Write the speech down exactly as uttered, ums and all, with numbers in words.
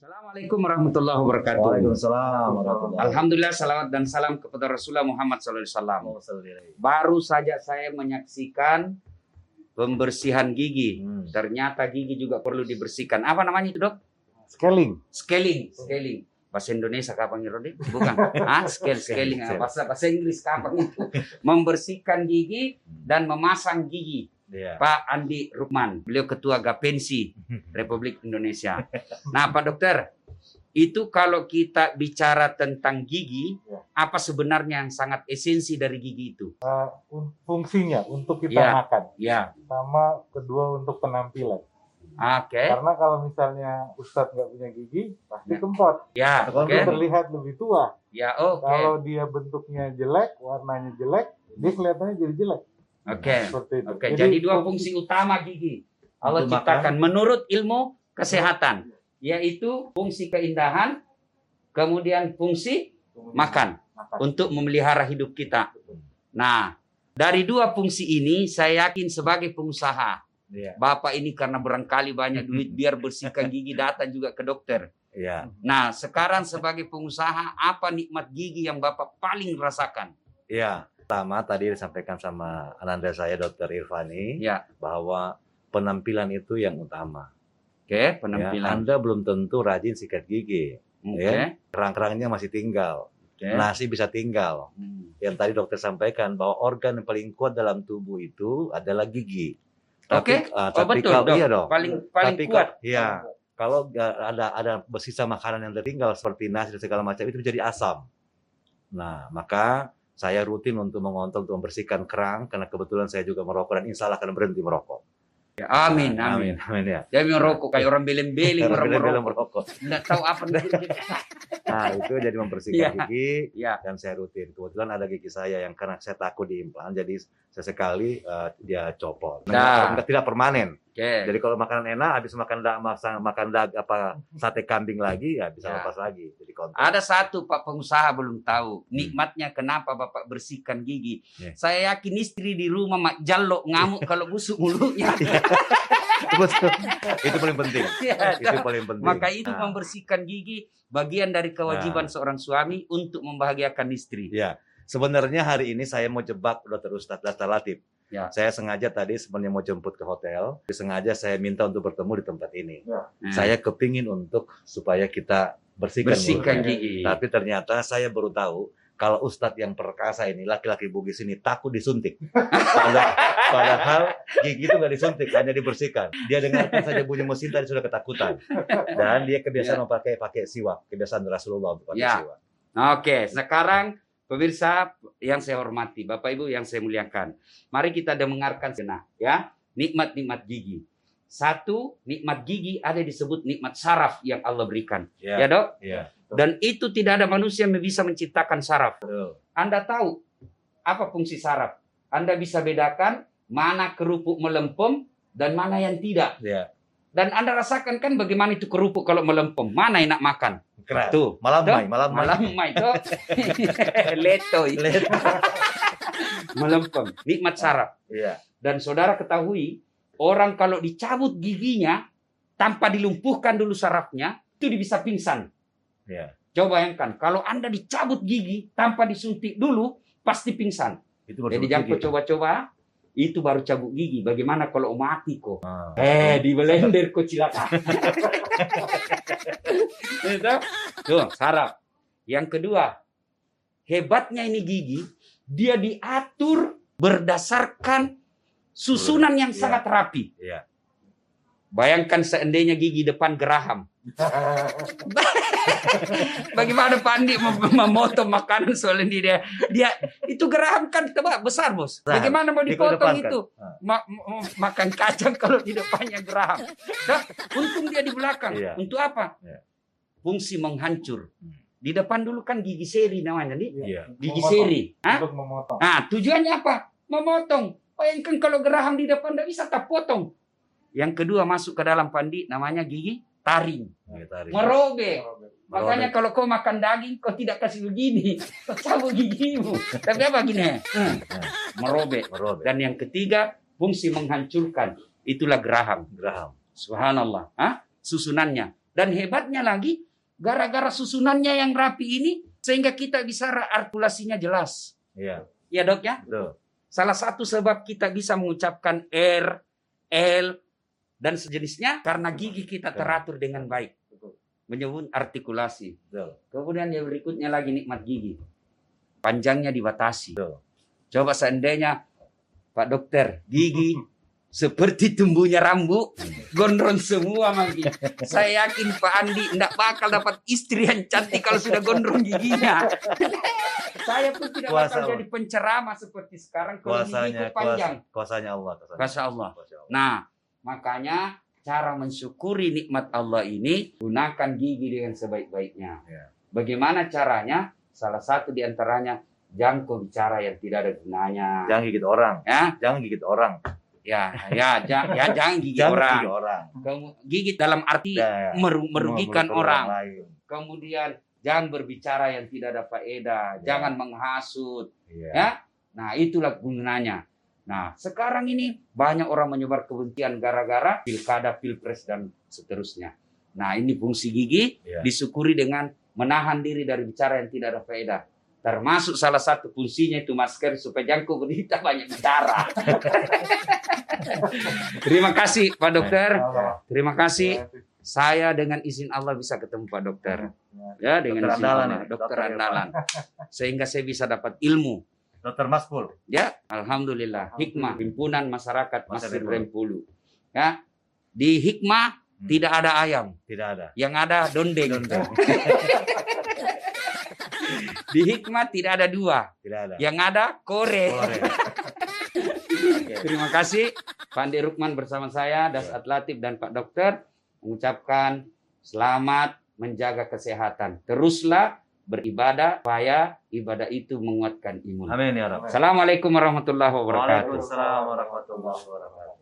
Assalamualaikum warahmatullahi wabarakatuh. Waalaikumsalam warahmatullahi Alhamdulillah, salawat dan salam kepada Rasulullah Muhammad shallallahu alaihi wasallam. Baru saja saya menyaksikan pembersihan gigi. Hmm. Ternyata gigi juga perlu dibersihkan. Apa namanya itu, Dok? Scaling. Scaling, scaling. Bahasa Indonesia kapan Rodi? Bukan. Ah, scale, scaling. Bahasa bahasa Inggris kapan itu? Membersihkan gigi dan memasang gigi. Yeah. Pak Andi Rukman, beliau Ketua Gapensi Republik Indonesia. Nah, Pak Dokter, itu kalau kita bicara tentang gigi, yeah. apa sebenarnya yang sangat esensi dari gigi itu? Uh, fungsinya untuk kita yeah. makan, yeah. sama kedua untuk penampilan. Oke. Okay. Karena kalau misalnya Ustadz nggak punya gigi, pasti kempot. Ya. Kalau okay. terlihat lebih tua. Ya. Oke. Okay. Kalau dia bentuknya jelek, warnanya jelek, dia kelihatannya jadi jelek. Oke. Okay. Oke. Okay. Jadi, jadi dua fungsi utama gigi Allah ciptakan menurut ilmu kesehatan, yaitu fungsi keindahan, kemudian fungsi makan, makan untuk memelihara hidup kita. Nah, dari dua fungsi ini saya yakin sebagai pengusaha, yeah. Bapak ini karena barangkali banyak duit biar bersihkan gigi datang juga ke dokter. Yeah. Nah, sekarang sebagai pengusaha, apa nikmat gigi yang Bapak paling rasakan? Ya. Yeah. Pertama tadi disampaikan sama ananda saya Dokter Irvani ya. Bahwa penampilan itu yang utama. Oke, penampilan. Ya, Anda belum tentu rajin sikat gigi. Oke. Ya. Kerang-kerangnya masih tinggal. Oke. Nasi bisa tinggal. Hmm. Yang tadi dokter sampaikan bahwa organ yang paling kuat dalam tubuh itu adalah gigi. Oke. Uh, oh, tapi betul, kalau dok. Iya dong. Paling paling tapi kuat. Iya. Kalau ada ada bersisa makanan yang tertinggal seperti nasi dan segala macam itu menjadi asam. Nah, maka saya rutin untuk mengontrol, untuk membersihkan kerang, karena kebetulan saya juga merokok dan insya Allah akan berhenti merokok. Ya, amin, nah, amin, amin, amin ya. Jangan merokok kayak orang beleng-beleng, orang beleng merokok. Nggak tahu apa. Nah, itu jadi membersihkan ya. Gigi, ya. Dan saya rutin. Kebetulan ada gigi saya yang karena saya takut diimplan, jadi sesekali uh, dia copot. Nah, tidak permanen. Okay. Jadi kalau makanan enak, habis makan da, makan dag apa sate kambing lagi, ya bisa ya. Lepas lagi. Jadi kontrol. Ada satu Pak pengusaha belum tahu nikmatnya kenapa Bapak bersihkan gigi. Yeah. Saya yakin istri di rumah mak jallo ngamuk kalau busuk mulutnya. Betul. Itu paling penting. Ya, itu paling penting. Maka itu nah. membersihkan gigi bagian dari kewajiban nah. seorang suami untuk membahagiakan istri. Ya. Sebenarnya hari ini saya mau jebak Dokter Ustadz Dasta Latif. Ya. Saya sengaja tadi sebenarnya mau jemput ke hotel. Sengaja saya minta untuk bertemu di tempat ini. Ya. Hmm. Saya kepingin untuk supaya kita bersihkan, bersihkan gigi. Tapi ternyata saya baru tahu kalau Ustadz yang perkasa ini, laki-laki Bugis ini takut disuntik. Padahal, padahal gigi itu nggak disuntik, hanya dibersihkan. Dia dengarkan saja bunyi mesin tadi sudah ketakutan. Dan dia kebiasaan ya. Memakai pakai siwak, kebiasaan Rasulullah untuk pakai ya. siwak. Oke, sekarang pemirsa yang saya hormati, Bapak Ibu yang saya muliakan, mari kita dengarkan senang ya nikmat-nikmat gigi. Satu, nikmat gigi ada disebut nikmat saraf yang Allah berikan, ya, ya Dok. Ya. Dan itu tidak ada manusia yang bisa menciptakan saraf. Betul. Anda tahu apa fungsi saraf? Anda bisa bedakan mana kerupuk melempem dan mana yang tidak. Ya. Dan Anda rasakan kan bagaimana itu kerupuk kalau melempem, mana enak makan. Keras. Tuh, malam mai, malam mai. Malam mai tuh. Letoy. Leto. Melempem, nikmat saraf. Iya. Dan saudara ketahui, orang kalau dicabut giginya tanpa dilumpuhkan dulu sarafnya, itu dia bisa pingsan. Iya. Coba bayangkan, kalau Anda dicabut gigi tanpa disuntik dulu, pasti pingsan. Itu jadi jangan coba-coba, itu baru cabut gigi. Bagaimana kalau mati kok? Ah. Eh, di blender kok cilaka. Tuh, saraf. Yang kedua, hebatnya ini gigi, dia diatur berdasarkan susunan yang yeah. sangat rapi. Yeah. Bayangkan seandainya gigi depan geraham. Bagaimana Pandi mem memotong makanan soalnya dia dia itu geraham kan tebak besar bos. Bagaimana mau dipotong itu? Ma ma makan kacang kalau di depannya geraham. Nah, untung dia di belakang. Yeah. Untuk apa? Yeah. Fungsi menghancur. Di depan dulu kan gigi seri namanya nih. Yeah. Gigi seri. Untuk memotong. Nah, tujuannya apa? Memotong. Bayangkan kalau geraham di depan tidak bisa tak potong. Yang kedua masuk ke dalam Pandi namanya gigi taring. taring. Merobek. Makanya kalau kau makan daging kau tidak kasih begini, kau cabut gigimu. Tapi apa gini? Hmm. Merobek. Merobek. Dan yang ketiga fungsi menghancurkan. Itulah geraham. Geraham. Subhanallah. Hah? Susunannya. Dan hebatnya lagi, gara-gara susunannya yang rapi ini, sehingga kita bisa artikulasinya jelas. Iya. Ya dok ya? Betul. Salah satu sebab kita bisa mengucapkan R, L, dan sejenisnya karena gigi kita teratur dengan baik. Menyebut artikulasi. Betul. Kemudian yang berikutnya lagi nikmat gigi. Panjangnya dibatasi. Betul. Coba seandainya Pak Dokter, gigi seperti tumbuhnya rambut, gondrong semua lagi. Saya yakin Pak Andi tidak bakal dapat istri yang cantik kalau sudah gondrong giginya. Saya pun tidak Kuasa bakal jadi penceramah seperti sekarang kalau Kuasanya, gigiku panjang. kuasa, kuasanya Allah. Kuasanya, Masya Allah. Kuasa Allah. Nah, makanya cara mensyukuri nikmat Allah ini, gunakan gigi dengan sebaik-baiknya. Ya. Bagaimana caranya? Salah satu di antaranya, jangan kau bicara yang tidak ada gunanya. Jangan gigit orang. Ya, Jangan gigit orang. ya, ya, ja- ya jangan gigit Jangan orang. gigit orang. Kamu gigit dalam arti Ya, ya. meru- merugikan Merugikan orang. lain. Kemudian jangan berbicara yang tidak ada faedah, Ya. jangan menghasut, Iya. ya. Nah, itulah gunanya. Nah, sekarang ini banyak orang menyebar kebencian gara-gara pilkada, pilpres dan seterusnya. Nah, ini fungsi gigi Iya. disyukuri dengan menahan diri dari bicara yang tidak ada faedah. Termasuk salah satu fungsinya itu masker supaya jangkau berita banyak bicara. Terima kasih Pak Dokter. Terima kasih. Saya dengan izin Allah bisa ketemu Pak Dokter. Ya, dengan Dokter izin andalan Allah. ini. Dokter Dokter andalan. Sehingga saya bisa dapat ilmu. Dokter Maspul. Ya, alhamdulillah. Hikmah himpunan masyarakat Masjid Rempulu. Rempulu. Ya. Di hikmah Hmm. tidak ada ayam, Tidak ada. yang ada dondeng. Di hikmah tidak ada dua, Tidak ada. yang ada kore. Boleh. Terima kasih Pak Andi Rukman bersama saya, Dasat Latif dan Pak Dokter mengucapkan selamat menjaga kesehatan. Teruslah beribadah supaya ibadah itu menguatkan imun. Amin ya Rabb. Assalamualaikum warahmatullahi wabarakatuh. Waalaikumsalam warahmatullahi wabarakatuh.